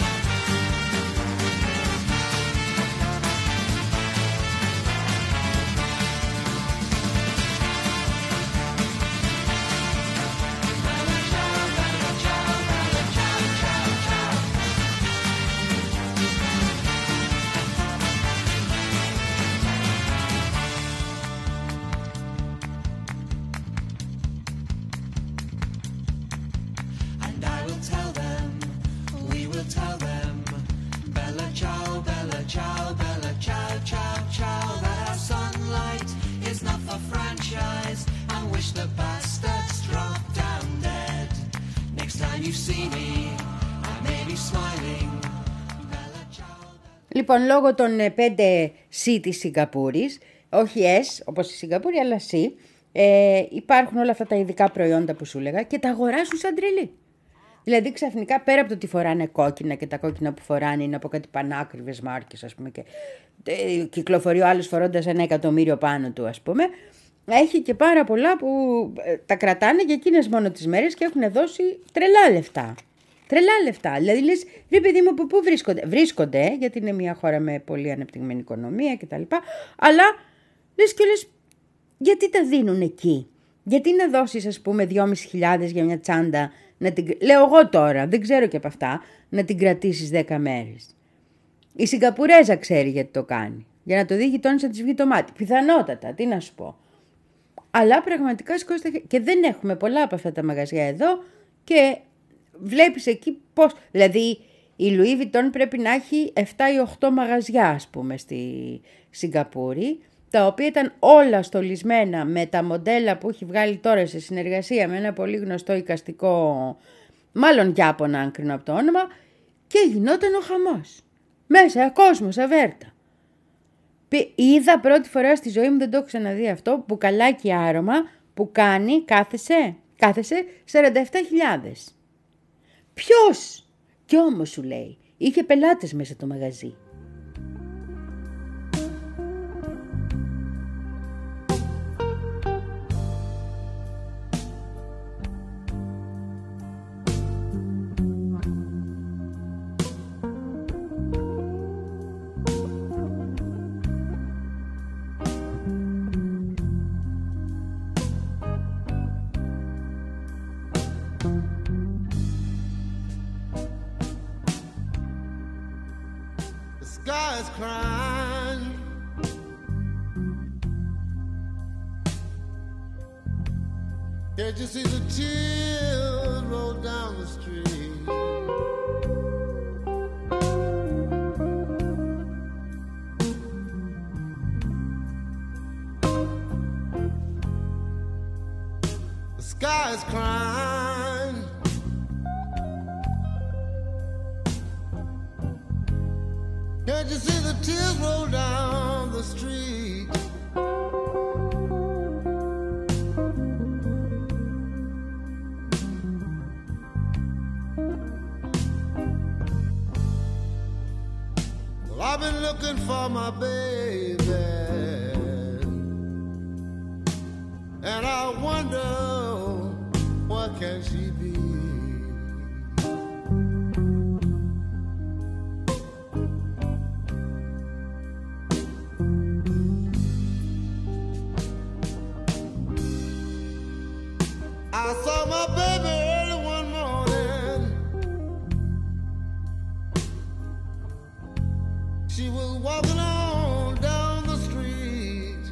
Bella ciao, bella ciao, bella ciao, ciao, ciao. And I will tell them, we will tell them. Bella ciao, bella ciao, bella ciao, ciao, ciao. That our sunlight is not for franchise. And wish the bastards drop down dead. Next time you see me, I may be smiling. Bella ciao. Λοιπόν, λόγω των ε, πέντε C της Σιγκαπούρης, όχι S όπως η Σιγκαπούρη, αλλά C, ε, υπάρχουν όλα αυτά τα ειδικά προϊόντα που σου έλεγα και τα αγοράζουν σαν τρελή. Δηλαδή ξαφνικά πέρα από το ότι φοράνε κόκκινα και τα κόκκινα που φοράνε είναι από κάτι πανάκριβες μάρκες, ας πούμε, και ε, κυκλοφορεί ο άλλος φορώντας ένα εκατομμύριο πάνω του, ας πούμε, έχει και πάρα πολλά που ε, τα κρατάνε για εκείνες μόνο τις μέρες και έχουν δώσει τρελά λεφτά. Τρελά λεφτά. Δηλαδή λες, ρε παιδί μου, από πού βρίσκονται. Βρίσκονται, γιατί είναι μια χώρα με πολύ ανεπτυγμένη οικονομία κτλ. Αλλά λες και λες, γιατί τα δίνουν εκεί. Γιατί να δώσεις, ας πούμε, δυόμισι χιλιάδες για μια τσάντα, να την... λέω εγώ τώρα, δεν ξέρω και από αυτά, να την κρατήσεις δέκα μέρες. Η Σιγκαπουρέζα ξέρει γιατί το κάνει. Για να το δει γειτόνις να της βγει το μάτι. Πιθανότατα, τι να σου πω. Αλλά πραγματικά σηκώστε και δεν έχουμε πολλά από αυτά τα μαγαζιά εδώ και βλέπεις εκεί πώς. Δηλαδή η Louis Vuitton πρέπει να έχει επτά ή οκτώ μαγαζιά, ας πούμε, στη Σιγκαπούρη, τα οποία ήταν όλα στολισμένα με τα μοντέλα που έχει βγάλει τώρα σε συνεργασία με ένα πολύ γνωστό εικαστικό, μάλλον Ιάπωνα αν κρίνω από το όνομα, και γινόταν ο χαμός. Μέσα, κόσμος, αβέρτα. Είδα πρώτη φορά στη ζωή μου, δεν το έχω ξαναδεί αυτό, μπουκαλάκι άρωμα που κάνει, κάθεσε, κάθεσε σαράντα επτά χιλιάδες. Ποιος? Κι όμως σου λέει, είχε πελάτες μέσα το μαγαζί. Can't you see the tears roll down the street? The sky is crying. Can't you see the tears roll down the street? Well, I've been looking for my baby, and I wonder where can she be? I saw my baby early one morning. She was walking on down the street.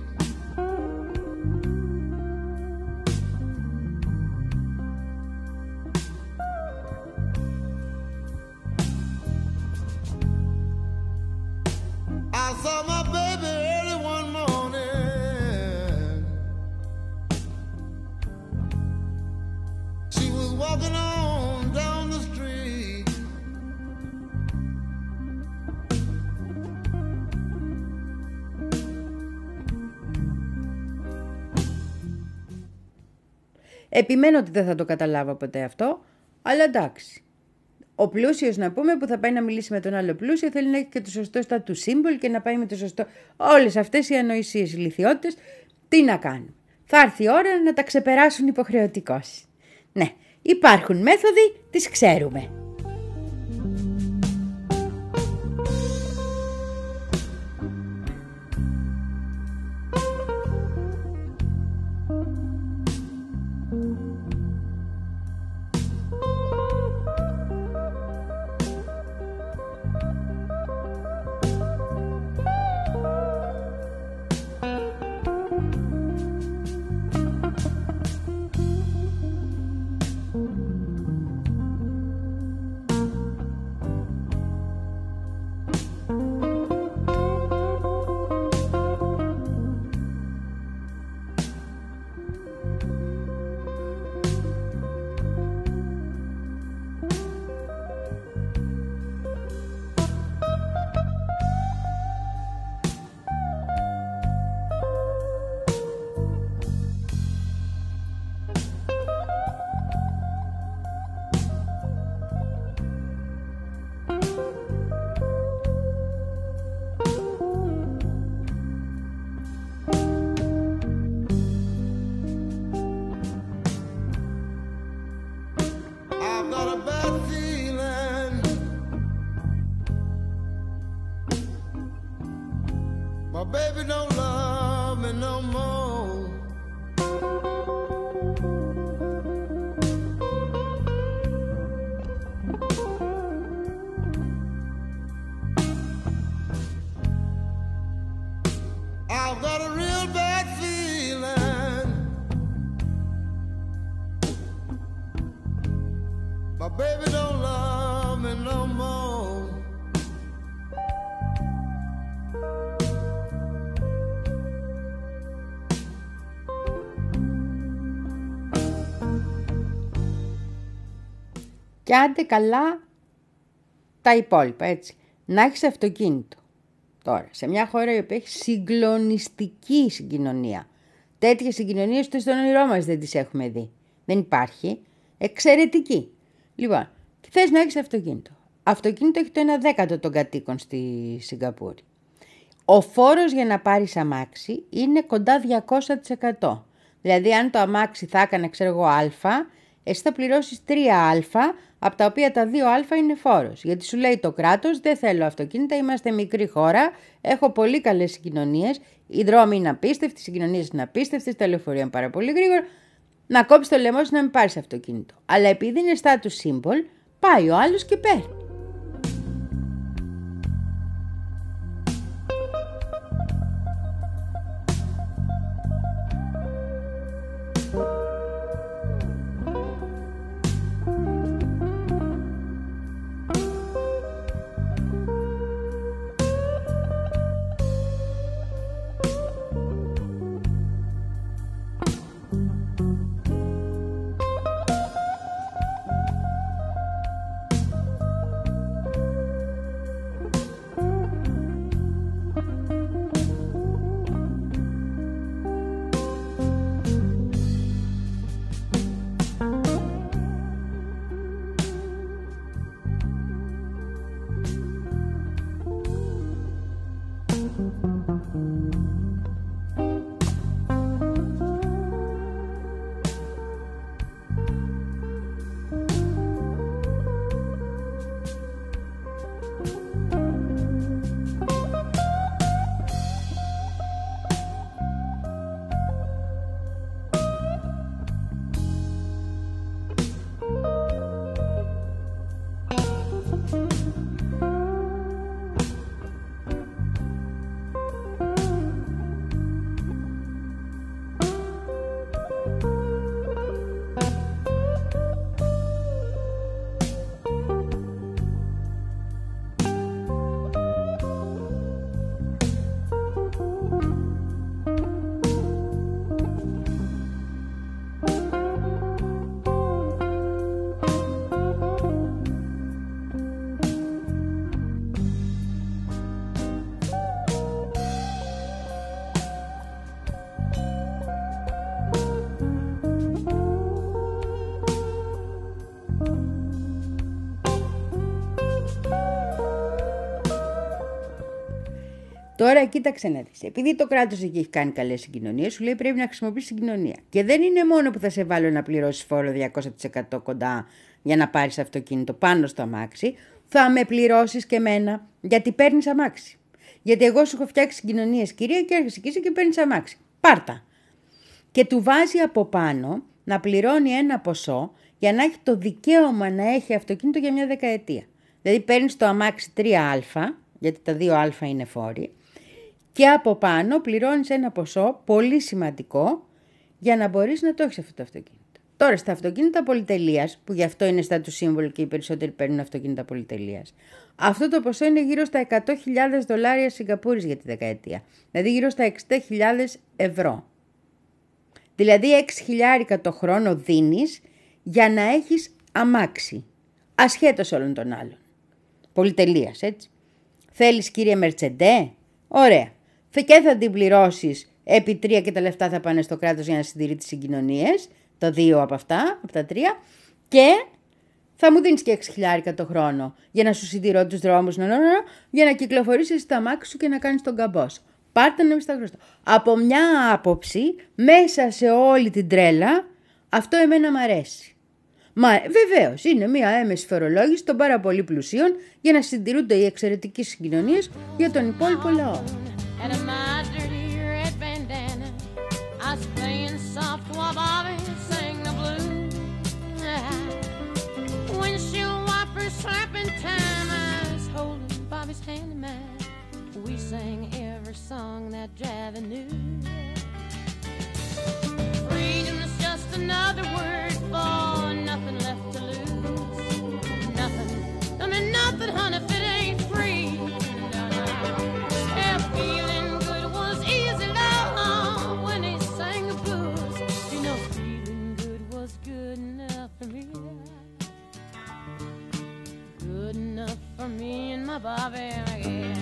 I saw my baby early one morning. She was walking on down the street. Επιμένω ότι δεν θα το καταλάβω ποτέ αυτό, αλλά εντάξει. Ο πλούσιος, να πούμε, που θα πάει να μιλήσει με τον άλλο πλούσιο, θέλει να έχει και το σωστό status symbol και να πάει με το σωστό. Όλες αυτές οι ανοησίες, οι λιθιότητες, τι να κάνουν. Θα έρθει η ώρα να τα ξεπεράσουν υποχρεωτικώς. Ναι, υπάρχουν μέθοδοι, τις ξέρουμε. I've got a bad feeling. My baby don't love me no more. I've got a real bad feeling. My baby don't love me no more. Και άντε καλά τα υπόλοιπα, έτσι. Να έχεις αυτοκίνητο. Τώρα, σε μια χώρα η οποία έχει συγκλονιστική συγκοινωνία. Τέτοιες συγκοινωνίες ούτε στον όνειρό μας δεν τις έχουμε δει. Δεν υπάρχει. Εξαιρετική. Λοιπόν, θες να έχεις αυτοκίνητο. Αυτοκίνητο έχει το ένα δέκατο των κατοίκων στη Σιγκαπούρη. Ο φόρος για να πάρεις αμάξι είναι κοντά διακόσια τοις εκατό. Δηλαδή, αν το αμάξι θα έκανε, ξέρω εγώ, α, εσύ θα πληρώσεις τρία α, από τα οποία τα δύο α είναι φόρος. Γιατί σου λέει το κράτος, δεν θέλω αυτοκίνητα, είμαστε μικρή χώρα, έχω πολύ καλές συγκοινωνίες, οι δρόμοι είναι απίστευτοι, οι συγκοινωνίες είναι απίστευτες, τα λεωφορεία είναι πάρα πολύ γρήγορα. Να κόψεις το λαιμό σου να μην πάρεις αυτοκίνητο. Αλλά επειδή είναι status symbol, πάει ο άλλος και παίρνει. Τώρα κοίταξε να δεις. Επειδή το κράτος εκεί έχει κάνει καλές συγκοινωνίες, σου λέει πρέπει να χρησιμοποιείς συγκοινωνία. Και δεν είναι μόνο που θα σε βάλω να πληρώσεις φόρο διακόσια τοις εκατό κοντά για να πάρεις αυτοκίνητο πάνω στο αμάξι, θα με πληρώσεις και εμένα γιατί παίρνεις αμάξι. Γιατί εγώ σου έχω φτιάξει συγκοινωνίες, κυρία, και έρχεσαι εκεί και παίρνεις αμάξι. Πάρτα. Και του βάζει από πάνω να πληρώνει ένα ποσό για να έχει το δικαίωμα να έχει αυτοκίνητο για μια δεκαετία. Δηλαδή παίρνεις το αμάξι τρία α, γιατί τα δύο α είναι φόροι, και από πάνω πληρώνεις ένα ποσό πολύ σημαντικό για να μπορείς να το έχεις αυτό το αυτοκίνητο. Τώρα στα αυτοκίνητα πολυτελείας, που γι' αυτό είναι status symbol και οι περισσότεροι παίρνουν αυτοκίνητα πολυτελείας, αυτό το ποσό είναι γύρω στα εκατό χιλιάδες δολάρια Σιγκαπούρης για τη δεκαετία. Δηλαδή γύρω στα εξήντα χιλιάδες ευρώ. Δηλαδή έξι χιλιάρικα το χρόνο δίνεις για να έχεις αμάξι, ασχέτως όλων των άλλων. Πολυτελείας, έτσι. Θέλεις, κύριε Μερτσεντέ? Ωραία. Και θα την πληρώσεις επί τρία και τα λεφτά θα πάνε στο κράτος για να συντηρεί τις συγκοινωνίες, τα δύο από αυτά, από τα τρία, και θα μου δίνεις και έξι χιλιάρικα το χρόνο για να σου συντηρώ τους δρόμους, νο, νο, νο, για να κυκλοφορήσεις τα αμάξι σου και να κάνεις τον καμπό σου. Πάρτε να μην στα χρωστώ. Από μια άποψη, μέσα σε όλη την τρέλα, αυτό εμένα μ' αρέσει. Μα βεβαίως είναι μια έμεση φορολόγηση των πάρα πολύ πλουσίων για να συντηρούνται οι εξαιρετικές συγκοινωνίες για τον υπόλοιπο λαό. Out of my dirty red bandana, I was playing soft while Bobby sang the blues. Windshield wipers slapping time, I was holding Bobby's hand in mine. We sang every song that Javi knew. Freedom is just another word for nothing left to lose. Nothing, I mean nothing, honey, if it ain't free. No, no. Yeah, feeling good was easy, love, when he sang the blues. You know, feeling good was good enough for me. Good enough for me and my Bobby, yeah.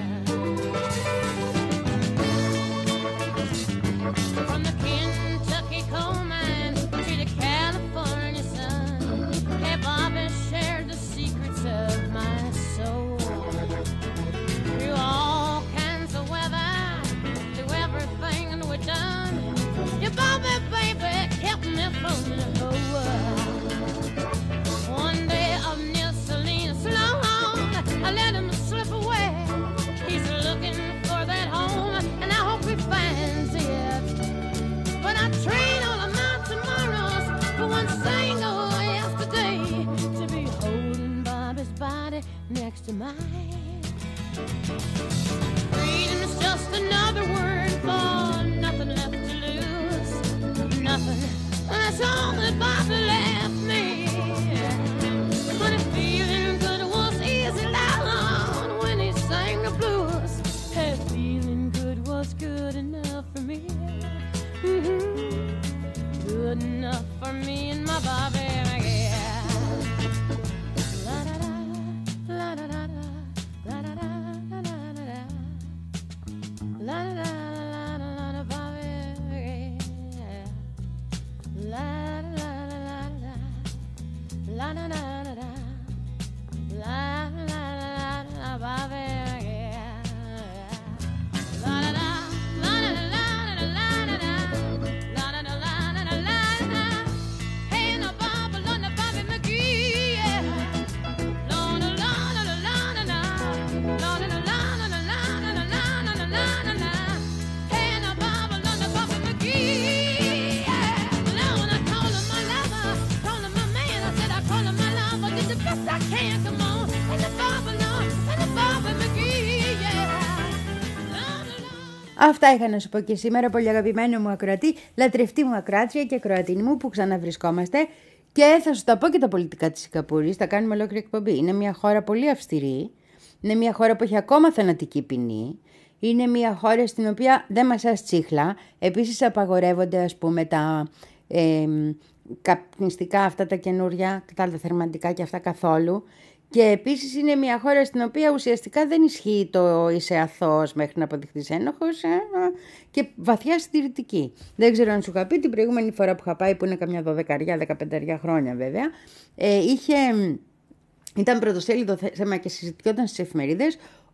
From the Kentucky coal mine to the California sun, hey, Bobby shared the secrets of my soul. Through all kinds of weather, through everything we've done, your Bobby, baby, kept me from the whole world. One day up near Salinas, long, I let him slip away. He's looking for that home, and I hope he finds it. But I train all of my tomorrows for one single yesterday to be holding Bobby's body next to mine. Freedom is just another word for nothing left to lose. Nothing, that's all that Bobby left me. But if feeling good was easy loud when he sang the blues, hey, feeling good was good enough for me. Mm-hmm. Good enough for me and my Bobby, yeah. La da da, la da da da, la da da da da da da, la da da la da la da Bobby, yeah. La da da la da, la da da da da, la da la da Bobby, yeah. La da da, la da la da la da da. Αυτά είχα να σου πω και σήμερα, πολύ αγαπημένο μου ακροατή, λατρευτή μου ακράτρια και ακροατίνη μου που ξαναβρισκόμαστε, και θα σου τα πω και τα πολιτικά της Σιγκαπούρης, θα κάνουμε ολόκληρη εκπομπή. Είναι μια χώρα πολύ αυστηρή, είναι μια χώρα που έχει ακόμα θανατική ποινή, είναι μια χώρα στην οποία δεν μασάς τσίχλα, επίσης απαγορεύονται, ας πούμε, τα ε, καπνιστικά αυτά τα καινούρια, τα θερμαντικά και αυτά καθόλου. Και επίσης είναι μια χώρα στην οποία ουσιαστικά δεν ισχύει το είσαι αθώος μέχρι να αποδειχθείς ένοχος, ε, και βαθιά συντηρητική. Δεν ξέρω αν σου είχα πει την προηγούμενη φορά που είχα πάει, που είναι καμιά δωδεκαριά, δεκαπενταριά χρόνια βέβαια, ε, είχε, ήταν πρωτοσέλιδο θέμα και συζητιόταν στις εφημερίδες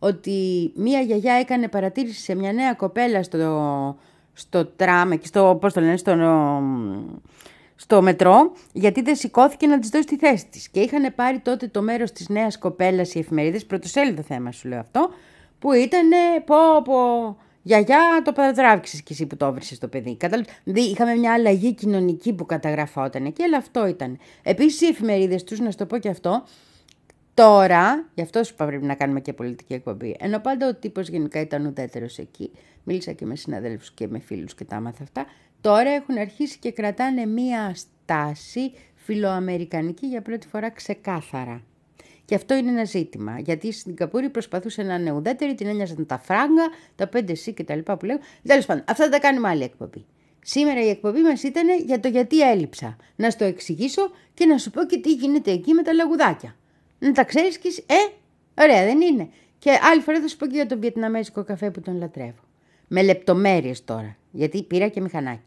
ότι μία γιαγιά έκανε παρατήρηση σε μια νέα κοπέλα στο, στο τραμ, εκεί στο, πώς το λένε, στο, στο μετρό, γιατί δεν σηκώθηκε να της δώσει τη θέση της. Και είχαν πάρει τότε το μέρος της νέας κοπέλας οι εφημερίδες, πρωτοσέλιδο θέμα σου λέω αυτό, που ήταν πω πω... Γιαγιά, το παρατράβηξες κι εσύ που το έβρισες το παιδί. Κατάλαβες. Δηλαδή, είχαμε μια αλλαγή κοινωνική που καταγραφόταν εκεί, αλλά αυτό ήταν. Επίσης, οι εφημερίδες τους, να σου το πω και αυτό, τώρα, γι' αυτό σου είπα πρέπει να κάνουμε και πολιτική εκπομπή, ενώ πάντα ο τύπος γενικά ήταν ουδέτερος εκεί, μίλησα και με συναδέλφους και με φίλους και τα άμαθα αυτά, τώρα έχουν αρχίσει και κρατάνε μια στάση φιλοαμερικανική για πρώτη φορά ξεκάθαρα. Και αυτό είναι ένα ζήτημα, γιατί στην Σιγκαπούρη προσπαθούσε να είναι ουδέτερη, την ένοιαζαν τα φράγκα, τα πέντε σι και τα λοιπά που λέγουν. Τέλος πάντων, αυτά τα κάνουμε άλλη εκπομπή. Σήμερα η εκπομπή μας ήταν για το γιατί έλειψα. Να στο εξηγήσω και να σου πω και τι γίνεται εκεί με τα λαγουδάκια. Να τα ξέρεις κι εσύ. Ε, ωραία δεν είναι. Και άλλη φορά θα σου πω και για τον βιετναμέζικο καφέ που τον λατρεύω. Με λεπτομέρειες τώρα, γιατί πήρα και μηχανάκι.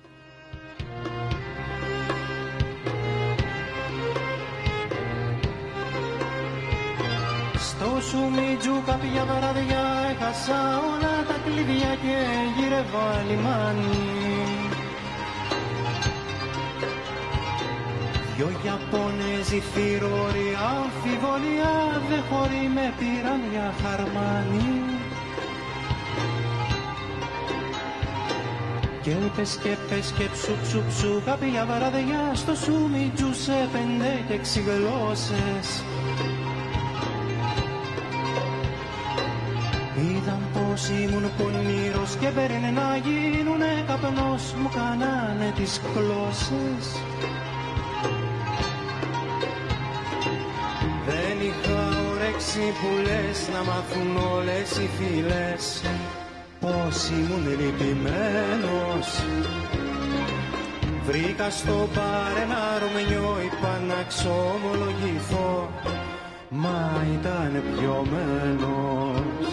Στο Σουμιτζού κάποια βράδια έχασα όλα τα κλειδιά και γύρευα λιμάνι. Δυο Ιαπώνεζοι θηρόροι αμφιβολία δε χωρί με πήραν για χαρμάνι. Και πες και πες και ψου ψου ψου κάποια βράδια στο Σουμιτζού σε πέντε και έξι γλώσσες. Είδαν πως ήμουν πονηρός και παίρνε να γίνουνε καπνός, μου κάνανε τις γλώσσες. Δεν είχα όρεξη που λες να μάθουν όλες οι φίλες πως ήμουν λυπημένος. Βρήκα στο μπαρ ένα Ρωμανιό, είπα να ξομολογηθώ, μα ήταν πιωμένος.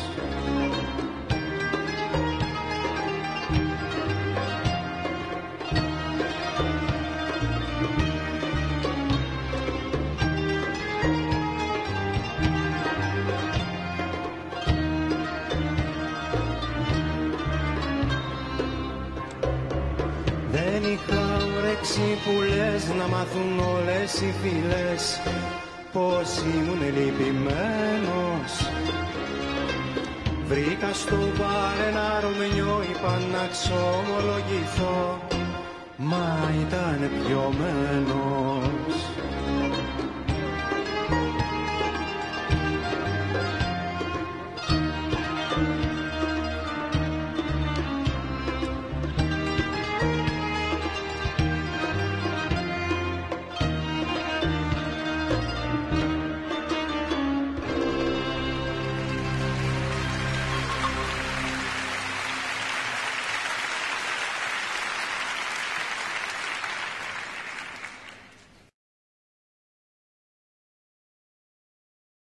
Δεν είχα όρεξη που λες να μάθουν όλες οι φίλες πως ήμουν λυπημένος. Βρήκα στο μπαρ ένα Ρωμανιό, είπα να ξομολογηθώ, μα ήταν πιωμένος.